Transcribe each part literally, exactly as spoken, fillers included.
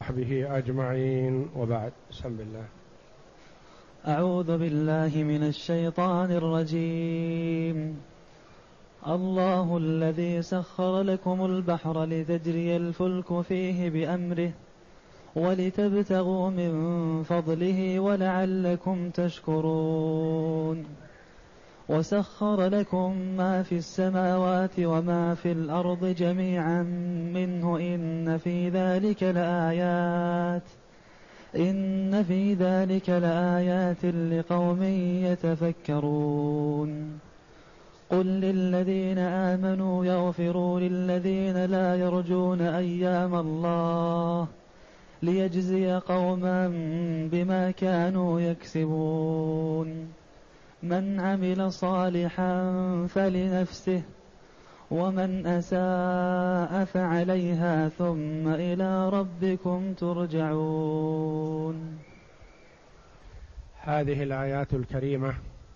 وصحبه أجمعين، وبعد. بسم الله. أعوذ بالله من الشيطان الرجيم. الله الذي سخر لكم البحر لتجري الفلك فيه بأمره ولتبتغوا من فضله ولعلكم تشكرون. وسخر لكم ما في السماوات وما في الأرض جميعا منه إن في ذلك لآيات إن في ذلك لآيات لقوم يتفكرون. قل للذين آمنوا يغفروا للذين لا يرجون أيام الله ليجزي قوما بما كانوا يكسبون. من عمل صالحا فلنفسه ومن أساء فعليها ثم إلى ربكم ترجعون. هذه الآيات الكريمة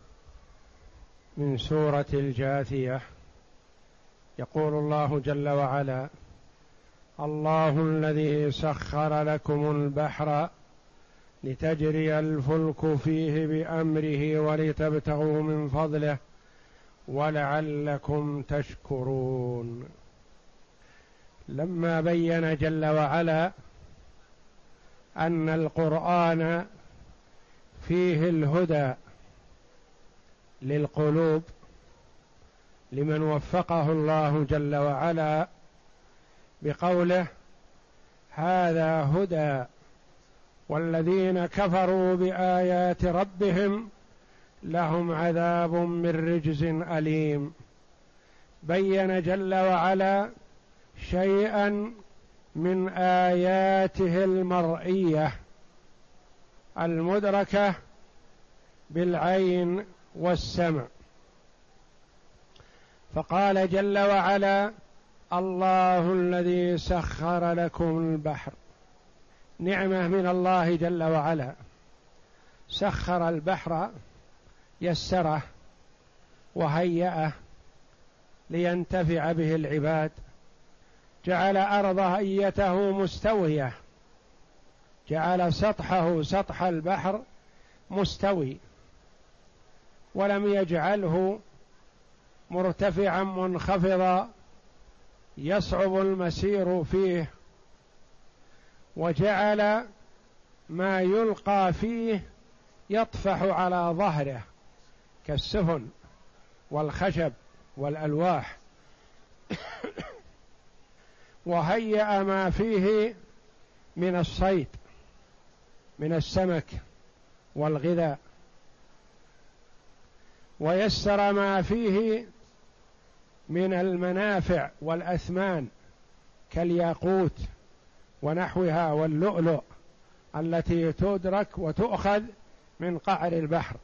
من سورة الجاثية. يقول الله جل وعلا: الله الذي سخر لكم البحر لتجري الفلك فيه بأمره ولتبتغوا من فضله ولعلكم تشكرون. لما بين جل وعلا أن القرآن فيه الهدى للقلوب لمن وفقه الله جل وعلا بقوله: هذا هدى والذين كفروا بآيات ربهم لهم عذاب من رجز أليم. بين جل وعلا شيئا من آياته المرئية المدركة بالعين والسمع، فقال جل وعلا: الله الذي سخر لكم البحر. نعمة من الله جل وعلا، سخر البحر، يسره وهيأه لينتفع به العباد، جعل أرض هيئته مستوية، جعل سطحه سطح البحر مستوي، ولم يجعله مرتفعا منخفضا يصعب المسير فيه، وجعل ما يلقى فيه يطفح على ظهره كالسفن والخشب والألواح، وهيأ ما فيه من الصيد من السمك والغذاء، ويسر ما فيه من المنافع والأثمان كالياقوت ونحوها واللؤلؤ التي تدرك وتؤخذ من قعر البحر.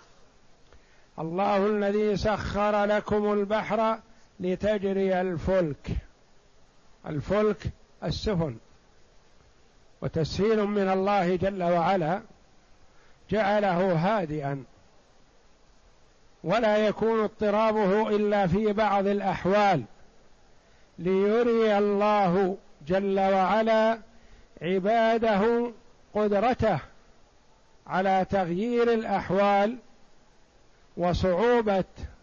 الله الذي سخر لكم البحر لتجري الفلك. الفلك السفن، وتسهيل من الله جل وعلا، جعله هادئا ولا يكون اضطرابه إلا في بعض الأحوال، ليري الله جل وعلا عباده قدرته على تغيير الأحوال وصعوبة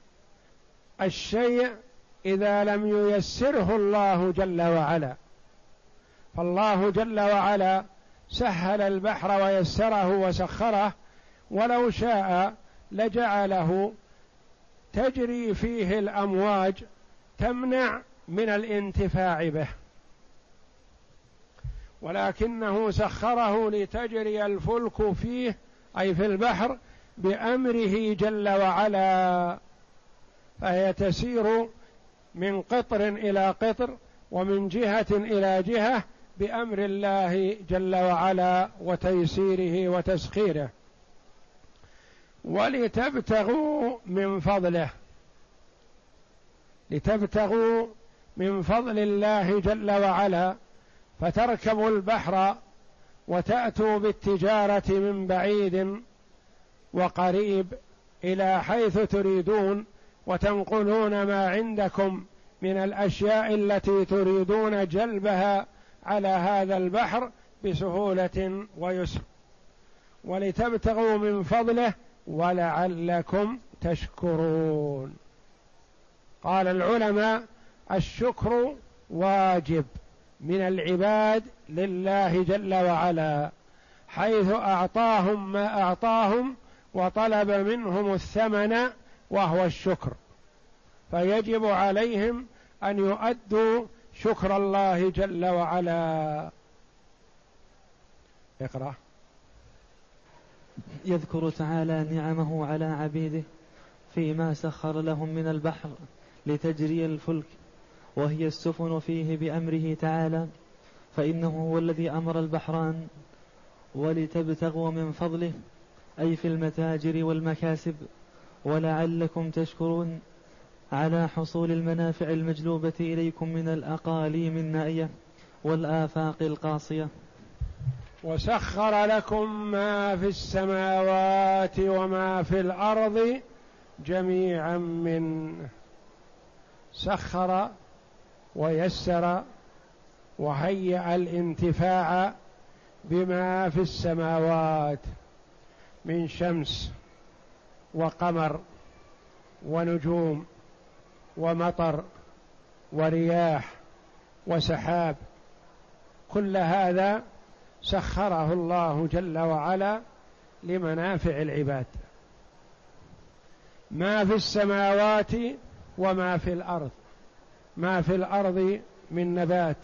الشيء إذا لم ييسره الله جل وعلا. فالله جل وعلا سهل البحر ويسره وسخره، ولو شاء لجعله تجري فيه الأمواج تمنع من الانتفاع به، ولكنه سخره لتجري الفلك فيه أي في البحر بأمره جل وعلا، فهي تسير من قطر إلى قطر ومن جهة إلى جهة بأمر الله جل وعلا وتيسيره وتسخيره. ولتبتغوا من فضله، لتبتغوا من فضل الله جل وعلا، فتركبوا البحر وتأتوا بالتجارة من بعيد وقريب إلى حيث تريدون، وتنقلون ما عندكم من الأشياء التي تريدون جلبها على هذا البحر بسهولة ويسر، ولتبتغوا من فضله ولعلكم تشكرون. قال العلماء: الشكر واجب من العباد لله جل وعلا، حيث أعطاهم ما أعطاهم وطلب منهم الثمن وهو الشكر، فيجب عليهم أن يؤدوا شكر الله جل وعلا. اقرأ. يذكر تعالى نعمه على عبيده فيما سخر لهم من البحر لتجري الفلك، وهي السفن فيه بأمره تعالى، فإنه هو الذي أمر البحران، ولتبتغوا من فضله أي في المتاجر والمكاسب، ولعلكم تشكرون على حصول المنافع المجلوبة إليكم من الأقاليم النائية والآفاق القاصية. وسخر لكم ما في السماوات وما في الأرض جميعا منه. سخر ويسر وهيأ الانتفاع بما في السماوات من شمس وقمر ونجوم ومطر ورياح وسحاب، كل هذا سخره الله جل وعلا لمنافع العباد. ما في السماوات وما في الأرض، ما في الأرض من نبات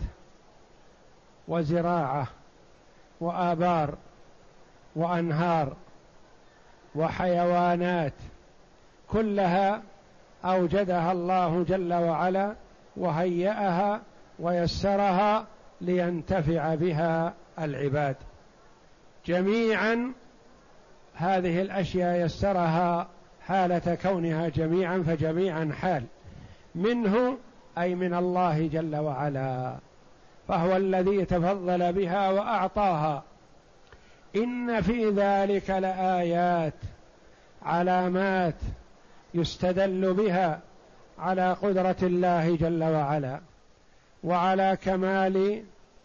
وزراعة وآبار وأنهار وحيوانات، كلها أوجدها الله جل وعلا وهيأها ويسرها لينتفع بها العباد جميعا. هذه الأشياء يسرها حالة كونها جميعا، فجميعا حال منه أي من الله جل وعلا، فهو الذي تفضل بها وأعطاها. إن في ذلك لآيات، علامات يستدل بها على قدرة الله جل وعلا وعلى كمال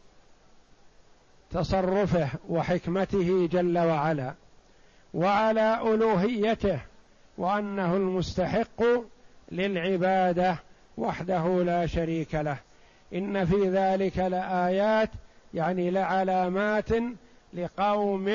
تصرفه وحكمته جل وعلا وعلى ألوهيته، وأنه المستحق للعبادة وحده لا شريك له. إن في ذلك لآيات يعني لعلامات لقوم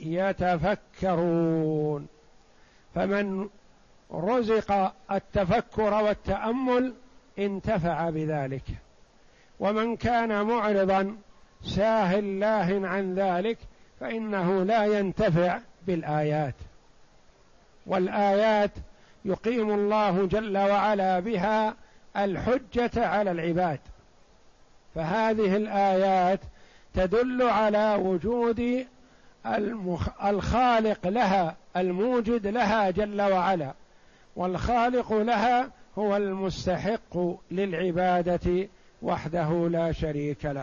يتفكرون، فمن رزق التفكر والتأمل انتفع بذلك، ومن كان معرضا ساهل لاه عن ذلك فإنه لا ينتفع بالآيات. والآيات يقيم الله جل وعلا بها الحجة على العباد، فهذه الآيات تدل على وجود الخالق لها، الموجد لها جل وعلا، والخالق لها هو المستحق للعبادة وحده لا شريك له.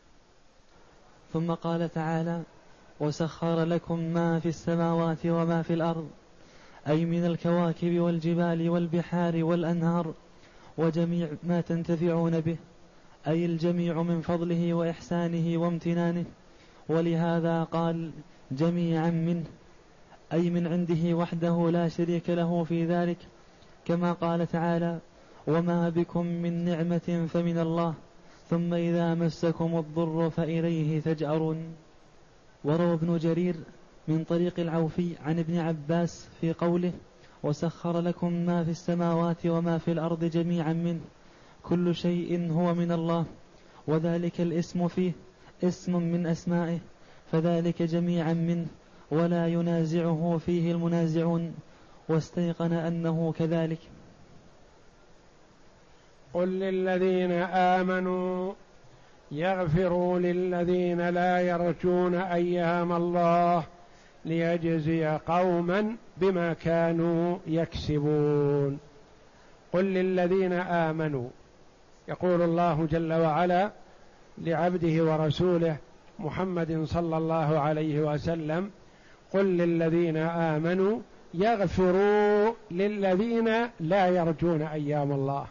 ثم قال تعالى: وسخر لكم ما في السماوات وما في الأرض، أي من الكواكب والجبال والبحار والأنهار وجميع ما تنتفعون به، أي الجميع من فضله وإحسانه وامتنانه. ولهذا قال جميعا منه، أي من عنده وحده لا شريك له في ذلك، كما قال تعالى: وما بكم من نعمة فمن الله ثم إذا مسكم الضر فإليه تجأرون. وروى ابن جرير من طريق العوفي عن ابن عباس في قوله: وسخر لكم ما في السماوات وما في الأرض جميعا منه، كل شيء هو من الله، وذلك الاسم فيه اسم من أسمائه، فذلك جميعا منه، ولا ينازعه فيه المنازعون، واستيقن أنه كذلك. قل للذين آمنوا يغفروا للذين لا يرجون أيام الله ليجزي قوما بما كانوا يكسبون. قل للذين آمنوا، يقول الله جل وعلا لعبده ورسوله محمد صلى الله عليه وسلم: قل للذين آمنوا يغفروا للذين لا يرجون أيام الله.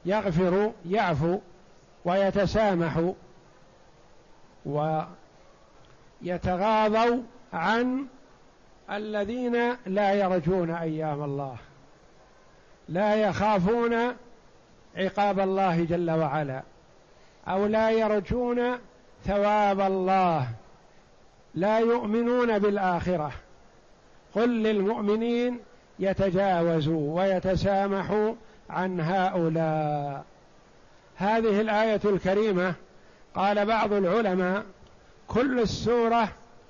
يغفر يعفو ويتسامح يتغاضوا عن الذين لا يرجون أيام الله، لا يخافون عقاب الله جل وعلا، أو لا يرجون ثواب الله، لا يؤمنون بالآخرة. قل للمؤمنين يتجاوزوا ويتسامحوا عن هؤلاء. هذه الآية الكريمة قال بعض العلماء كل السورة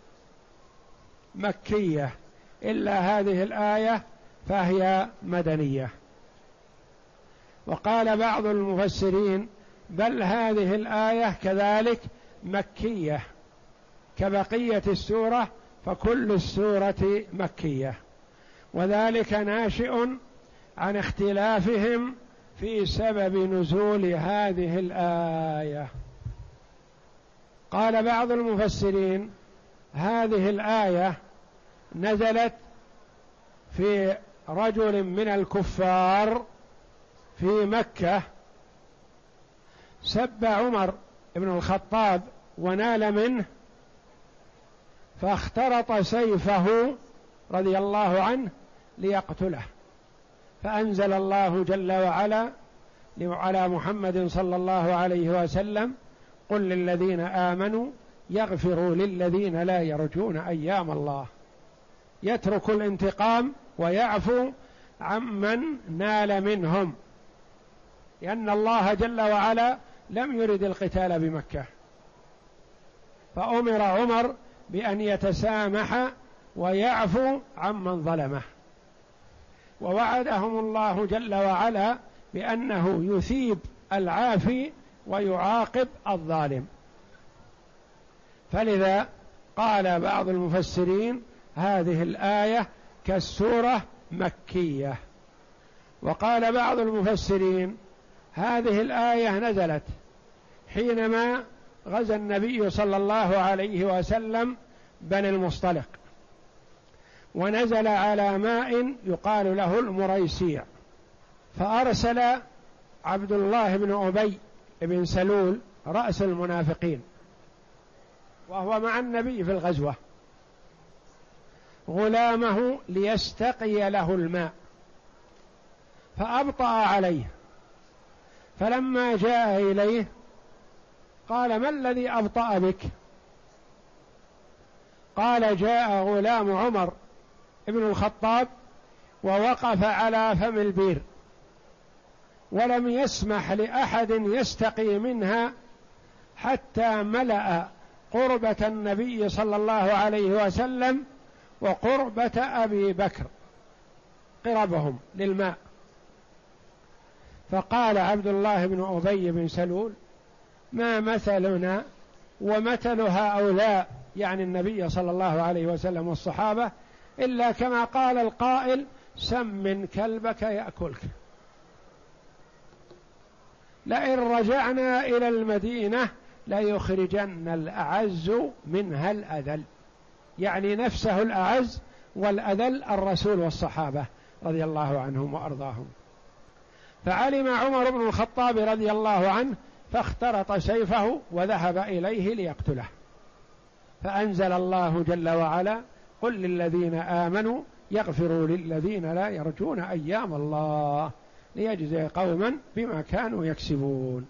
مكية إلا هذه الآية فهي مدنية. وقال بعض المفسرين بل هذه الآية كذلك مكية كبقية السورة، فكل السورة مكية، وذلك ناشئ عن اختلافهم في سبب نزول هذه الآية. قال بعض المفسرين هذه الآية نزلت في رجل من الكفار في مكة سب عمر بن الخطاب ونال منه، فاخترط سيفه رضي الله عنه ليقتله، فأنزل الله جل وعلا على محمد صلى الله عليه وسلم قل للذين آمنوا يغفروا للذين لا يرجون أيام الله، يترك الانتقام ويعفو عمن نال منهم، لأن الله جل وعلا لم يرد القتال بمكة، فأمر عمر بأن يتسامح ويعفو عمن ظلمه، ووعدهم الله جل وعلا بأنه يثيب العافي ويعاقب الظالم. فلذا قال بعض المفسرين هذه الآية كالسورة مكية. وقال بعض المفسرين هذه الآية نزلت حينما غزا النبي صلى الله عليه وسلم بني المصطلق، ونزل على ماء يقال له المريسيع، فأرسل عبد الله بن أبي بن سلول رأس المنافقين وهو مع النبي في الغزوة غلامه ليستقي له الماء، فأبطأ عليه، فلما جاء إليه قال ما الذي أبطأ بك؟ قال جاء غلام عمر ابن الخطاب ووقف على فم البير ولم يسمح لأحد يستقي منها حتى ملأ قربة النبي صلى الله عليه وسلم وقربة أبي بكر قربهم للماء. فقال عبد الله بن أبي بن سلول ما مثلنا ومثل هؤلاء، يعني النبي صلى الله عليه وسلم والصحابة، إلا كما قال القائل سمن كلبك يأكلك. لئن رجعنا إلى المدينة ليخرجن الأعز منها الأذل، يعني نفسه الأعز والأذل الرسول والصحابة رضي الله عنهم وأرضاهم. فعلم عمر بن الخطاب رضي الله عنه فاخترط سيفه وذهب إليه ليقتله، فأنزل الله جل وعلا قل للذين آمنوا يغفروا للذين لا يرجون أيام الله ليجزي قوما بما كانوا يكسبون.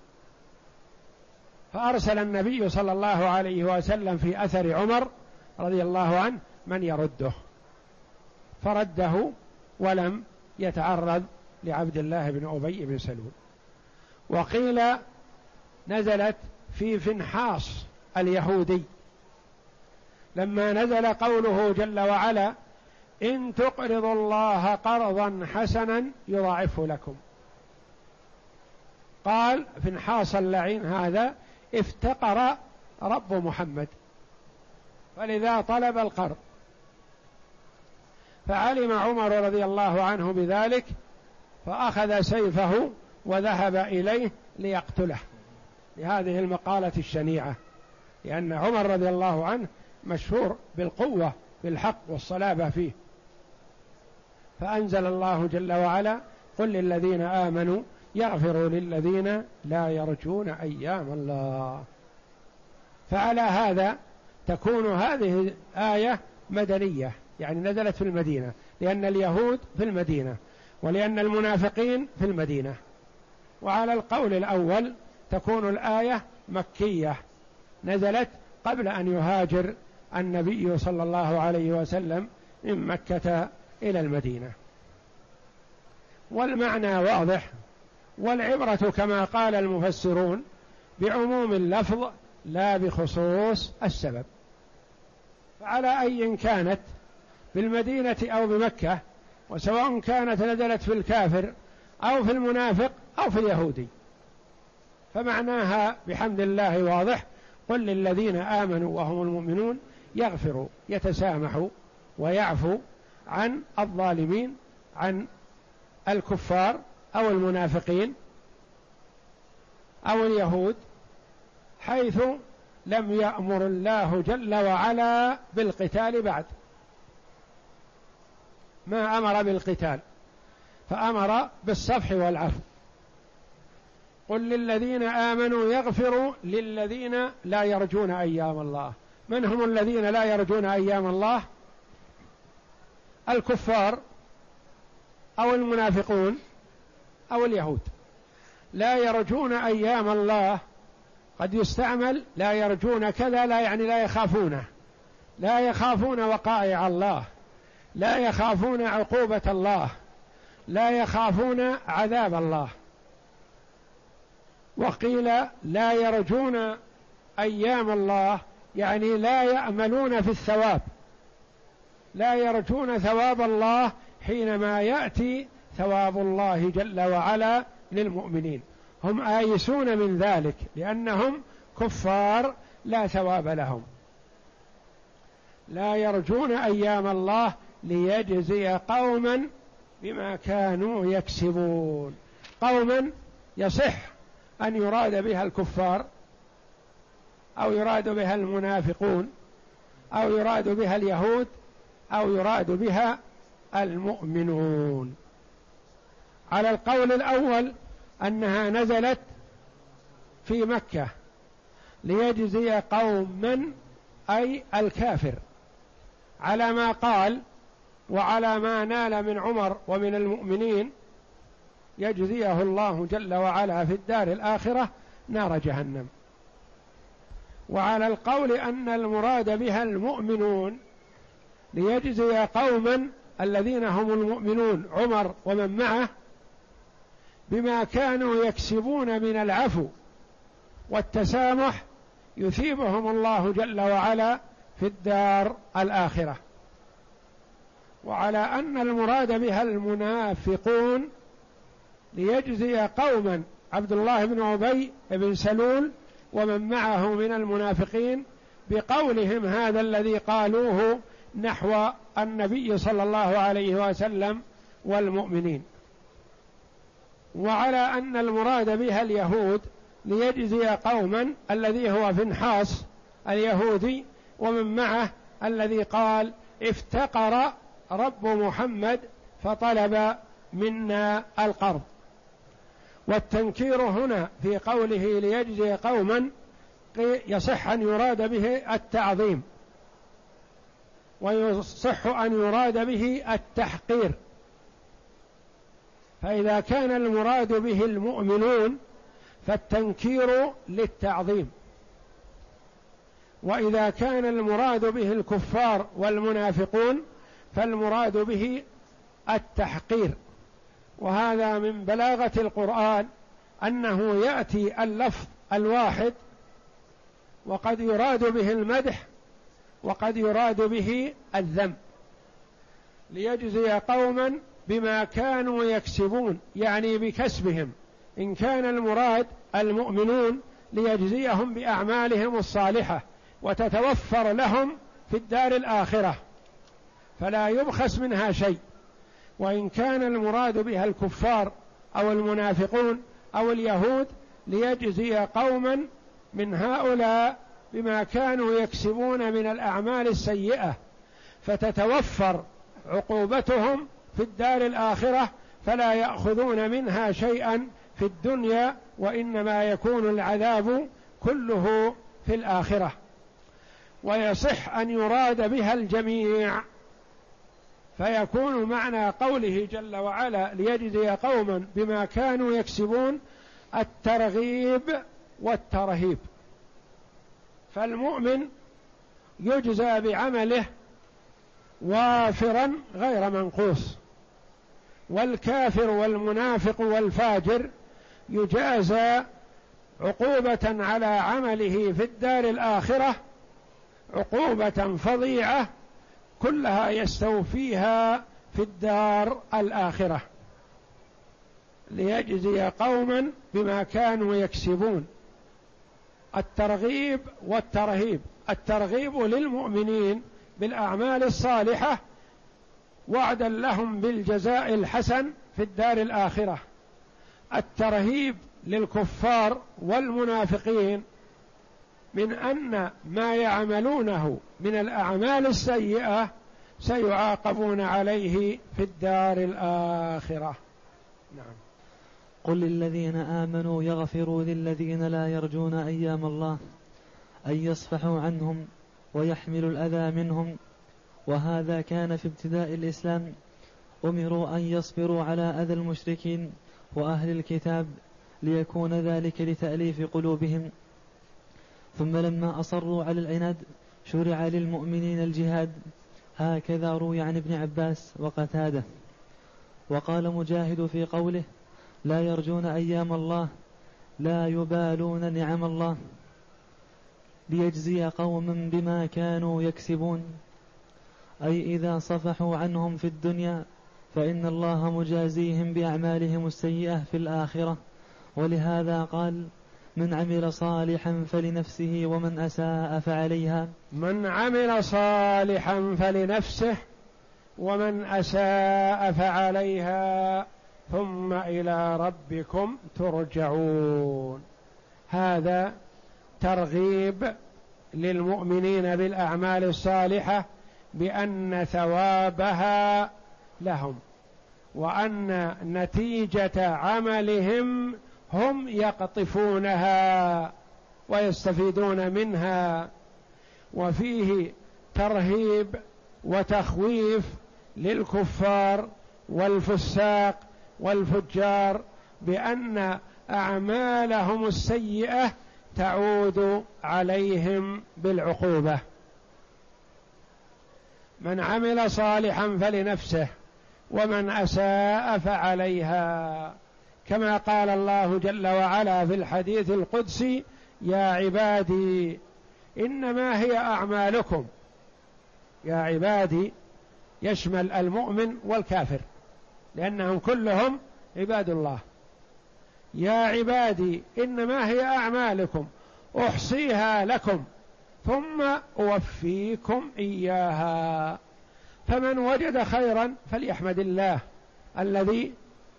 فأرسل النبي صلى الله عليه وسلم في أثر عمر رضي الله عنه من يرده، فرده ولم يتعرض لعبد الله بن أبي بن سلول. وقيل نزلت في فنحاص اليهودي لما نزل قوله جل وعلا إن تقرضوا الله قرضا حسنا يضاعفه لكم. قال فنحاص اللعين هذا افتقر رب محمد فلذا طلب القرض، فعلم عمر رضي الله عنه بذلك فأخذ سيفه وذهب إليه ليقتله لهذه المقالة الشنيعة، لأن عمر رضي الله عنه مشهور بالقوة في الحق والصلابة فيه. فأنزل الله جل وعلا قل للذين آمنوا يغفروا للذين لا يرجون أيام الله. فعلى هذا تكون هذه الآية مدنية، يعني نزلت في المدينة، لأن اليهود في المدينة ولأن المنافقين في المدينة. وعلى القول الأول تكون الآية مكية، نزلت قبل أن يهاجر النبي صلى الله عليه وسلم من مكة إلى المدينة. والمعنى واضح، والعبرة كما قال المفسرون بعموم اللفظ لا بخصوص السبب. فعلى أي كانت بالمدينة أو بمكة، وسواء كانت نزلت في الكافر أو في المنافق أو في اليهودي، فمعناها بحمد الله واضح: قل للذين آمنوا وهم المؤمنون يغفروا، يتسامحوا ويعفو عن الظالمين، عن الكفار أو المنافقين أو اليهود، حيث لم يأمر الله جل وعلا بالقتال بعد، ما أمر بالقتال، فأمر بالصفح والعفو. قل للذين آمنوا يغفروا للذين لا يرجون أيام الله. من هم الذين لا يرجون أيام الله؟ الكفار أو المنافقون أو اليهود. لا يرجون أيام الله قد يستعمل لا يرجون كذا، لا يعني لا يخافونه، لا يخافون وقائع الله، لا يخافون عقوبة الله، لا يخافون عذاب الله. وقيل لا يرجون أيام الله يعني لا يأملون في الثواب، لا يرجون ثواب الله حينما يأتي ثواب الله جل وعلا للمؤمنين، هم آيسون من ذلك لأنهم كفار لا ثواب لهم. لا يرجون أيام الله ليجزي قوما بما كانوا يكسبون. قوما يصح أن يراد بها الكفار أو يراد بها المنافقون أو يراد بها اليهود أو يراد بها المؤمنون. على القول الأول أنها نزلت في مكة ليجزي قوما أي الكافر على ما قال وعلى ما نال من عمر ومن المؤمنين، يجزيه الله جل وعلا في الدار الآخرة نار جهنم. وعلى القول أن المراد بها المؤمنون ليجزي قوما الذين هم المؤمنون عمر ومن معه بما كانوا يكسبون من العفو والتسامح، يثيبهم الله جل وعلا في الدار الآخرة. وعلى أن المراد بها المنافقون ليجزي قوما عبد الله بن أبي بن سلول ومن معه من المنافقين بقولهم هذا الذي قالوه نحو النبي صلى الله عليه وسلم والمؤمنين. وعلى أن المراد بها اليهود ليجزي قوما الذي هو فنحاس اليهودي ومن معه الذي قال افتقر رب محمد فطلب منا القرض. والتنكير هنا في قوله ليجزي قوما يصح أن يراد به التعظيم، ويصح أن يراد به التحقير. فإذا كان المراد به المؤمنون فالتنكير للتعظيم، وإذا كان المراد به الكفار والمنافقون فالمراد به التحقير. وهذا من بلاغة القرآن أنه يأتي اللفظ الواحد وقد يراد به المدح وقد يراد به الذم. ليجزي قوما بما كانوا يكسبون يعني بكسبهم، إن كان المراد المؤمنون ليجزيهم بأعمالهم الصالحة وتتوفر لهم في الدار الآخرة فلا يبخس منها شيء. وإن كان المراد بها الكفار أو المنافقون أو اليهود ليجزي قوما من هؤلاء بما كانوا يكسبون من الأعمال السيئة فتتوفر عقوبتهم في الدار الآخرة فلا يأخذون منها شيئا في الدنيا، وإنما يكون العذاب كله في الآخرة. ويصح أن يراد بها الجميع، فيكون معنى قوله جل وعلا ليجزي قوما بما كانوا يكسبون الترغيب والترهيب. فالمؤمن يجزى بعمله وافرا غير منقوص، والكافر والمنافق والفاجر يجازى عقوبة على عمله في الدار الآخرة عقوبة فظيعة كلها يستوفيها في الدار الآخرة، ليجزي قوما بما كانوا يكسبون. الترغيب والترهيب، الترغيب للمؤمنين بالأعمال الصالحة وعدا لهم بالجزاء الحسن في الدار الآخرة، الترهيب للكفار والمنافقين من أن ما يعملونه من الأعمال السيئة سيعاقبون عليه في الدار الآخرة. نعم. قل للذين آمنوا يغفروا للذين لا يرجون أيام الله أن يصفحوا عنهم ويحملوا الأذى منهم، وهذا كان في ابتداء الإسلام، أمروا أن يصبروا على أذى المشركين وأهل الكتاب ليكون ذلك لتأليف قلوبهم، ثم لما أصروا على العناد شرع للمؤمنين الجهاد، هكذا روي عن ابن عباس وقتاده. وقال مجاهد في قوله لا يرجون أيام الله لا يبالون نعم الله، ليجزي قوما بما كانوا يكسبون، أي إذا صفحوا عنهم في الدنيا فإن الله مجازيهم بأعمالهم السيئة في الآخرة. ولهذا قال من عمل صالحا فلنفسه ومن أساء فعليها. من عمل صالحا فلنفسه ومن أساء فعليها ثم إلى ربكم ترجعون. هذا ترغيب للمؤمنين بالأعمال الصالحة بأن ثوابها لهم، وأن نتيجة عملهم هم يقطفونها ويستفيدون منها. وفيه ترهيب وتخويف للكفار والفساق والفجار بأن أعمالهم السيئة تعود عليهم بالعقوبة. من عمل صالحا فلنفسه ومن أساء فعليها، كما قال الله جل وعلا في الحديث القدسي يا عبادي إنما هي أعمالكم. يا عبادي يشمل المؤمن والكافر لأنهم كلهم عباد الله. يا عبادي إنما هي أعمالكم أحصيها لكم ثم أوفيكم إياها. فمن وجد خيرا فليحمد الله الذي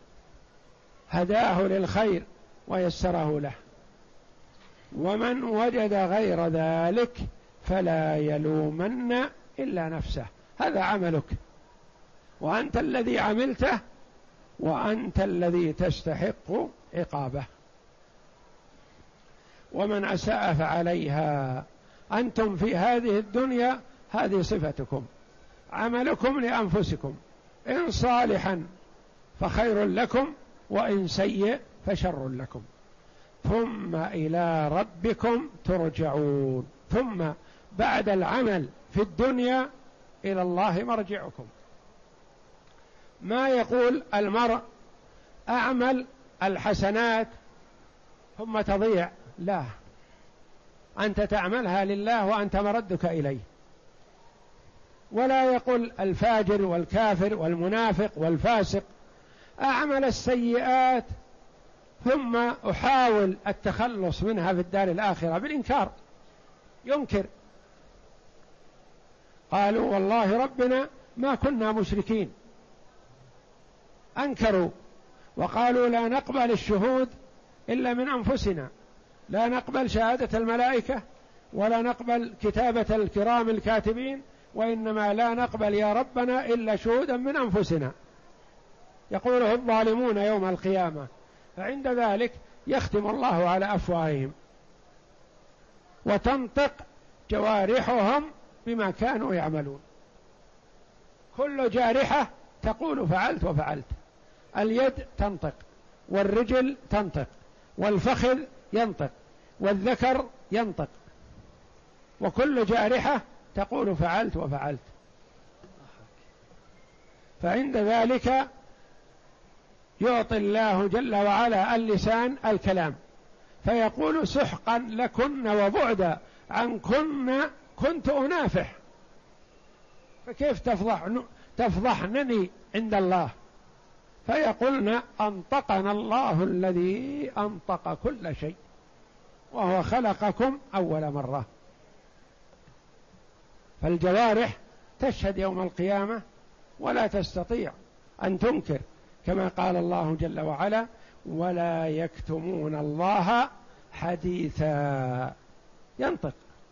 هداه للخير ويسره له، ومن وجد غير ذلك فلا يلومن إلا نفسه. هذا عملك وأنت الذي عملته وأنت الذي تستحق عقابه. ومن أساء فعليها. أنتم في هذه الدنيا هذه صفتكم، عملكم لأنفسكم، إن صالحا فخير لكم وإن سيء فشر لكم، ثم إلى ربكم ترجعون. ثم بعد العمل في الدنيا إلى الله مرجعكم. ما يقول المرء أعمل الحسنات ثم تضيع، لا، أنت تعملها لله وأنت مردك إليه. ولا يقول الفاجر والكافر والمنافق والفاسق أعمل السيئات ثم أحاول التخلص منها في الدار الآخرة بالإنكار، ينكر. قالوا والله ربنا ما كنا مشركين، أنكروا وقالوا لا نقبل الشهود إلا من أنفسنا، لا نقبل شهادة الملائكة ولا نقبل كتابة الكرام الكاتبين، وإنما لا نقبل يا ربنا إلا شهودا من أنفسنا. يقوله الظالمون يوم القيامة، فعند ذلك يختم الله على أفواههم وتنطق جوارحهم بما كانوا يعملون. كل جارحة تقول فعلت وفعلت. اليد تنطق، والرجل تنطق، والفخذ ينطق، والذكر ينطق، وكل جارحة تقول فعلت وفعلت. فعند ذلك يعطي الله جل وعلا اللسان الكلام، فيقول سحقا لكن وبعدا عنكن كنت أنافح، فكيف تفضح تفضحنني عند الله؟ فيقولن أنطقنا الله الذي أنطق كل شيء وهو خلقكم أول مرة. فالجوارح تشهد يوم القيامة ولا تستطيع أن تنكر، كما قال الله جل وعلا ولا يكتمون الله حديثا، ينطق.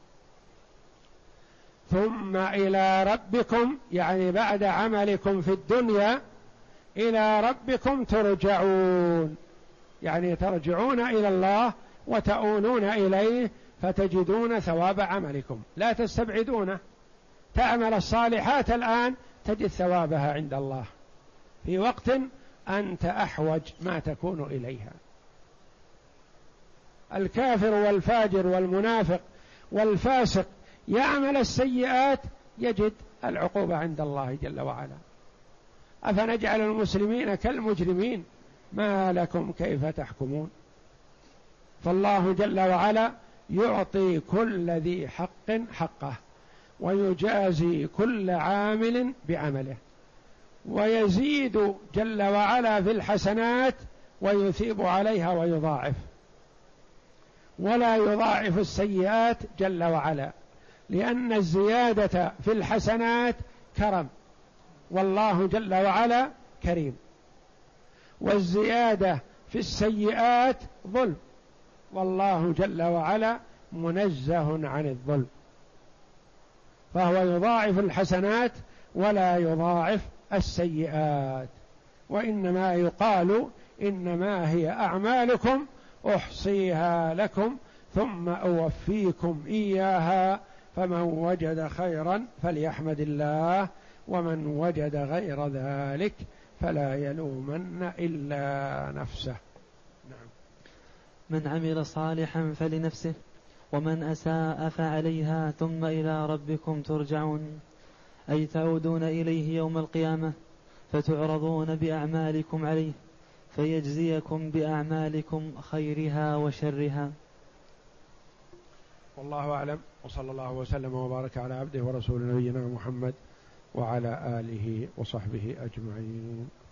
ثم إلى ربكم، يعني بعد عملكم في الدنيا إلى ربكم ترجعون، يعني ترجعون إلى الله وتؤونون إليه فتجدون ثواب عملكم، لا تستبعدونه. تعمل الصالحات الآن تجد ثوابها عند الله في وقت أنت أحوج ما تكون إليها. الكافر والفاجر والمنافق والفاسق يعمل السيئات يجد العقوبة عند الله جل وعلا. أفنجعل المسلمين كالمجرمين ما لكم كيف تحكمون؟ فالله جل وعلا يعطي كل ذي حق حقه، ويجازي كل عامل بعمله، ويزيد جل وعلا في الحسنات ويثيب عليها ويضاعف، ولا يضاعف السيئات جل وعلا، لأن الزيادة في الحسنات كرم، والله جل وعلا كريم، والزيادة في السيئات ظلم، والله جل وعلا منزه عن الظلم، فهو يضاعف الحسنات ولا يضاعف السيئات. وإنما يقال إنما هي أعمالكم أحصيها لكم ثم أوفيكم إياها، فمن وجد خيرا فليحمد الله، ومن وجد غير ذلك فلا يلومن إلا نفسه. نعم. من عمل صالحا فلنفسه ومن أساء فعليها ثم إلى ربكم ترجعون، أي تعودون إليه يوم القيامة فتعرضون بأعمالكم عليه فيجزيكم بأعمالكم خيرها وشرها. والله أعلم، وصلى الله وسلم وبارك على عبده ورسول نبينا محمد وعلى آله وصحبه أجمعين.